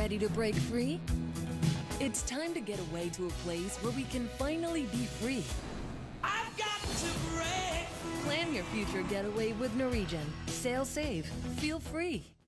Ready to break free? It's time to get away to a place where we can finally be free. I've got to break free. Plan your future getaway with Norwegian. Sail safe. Feel free.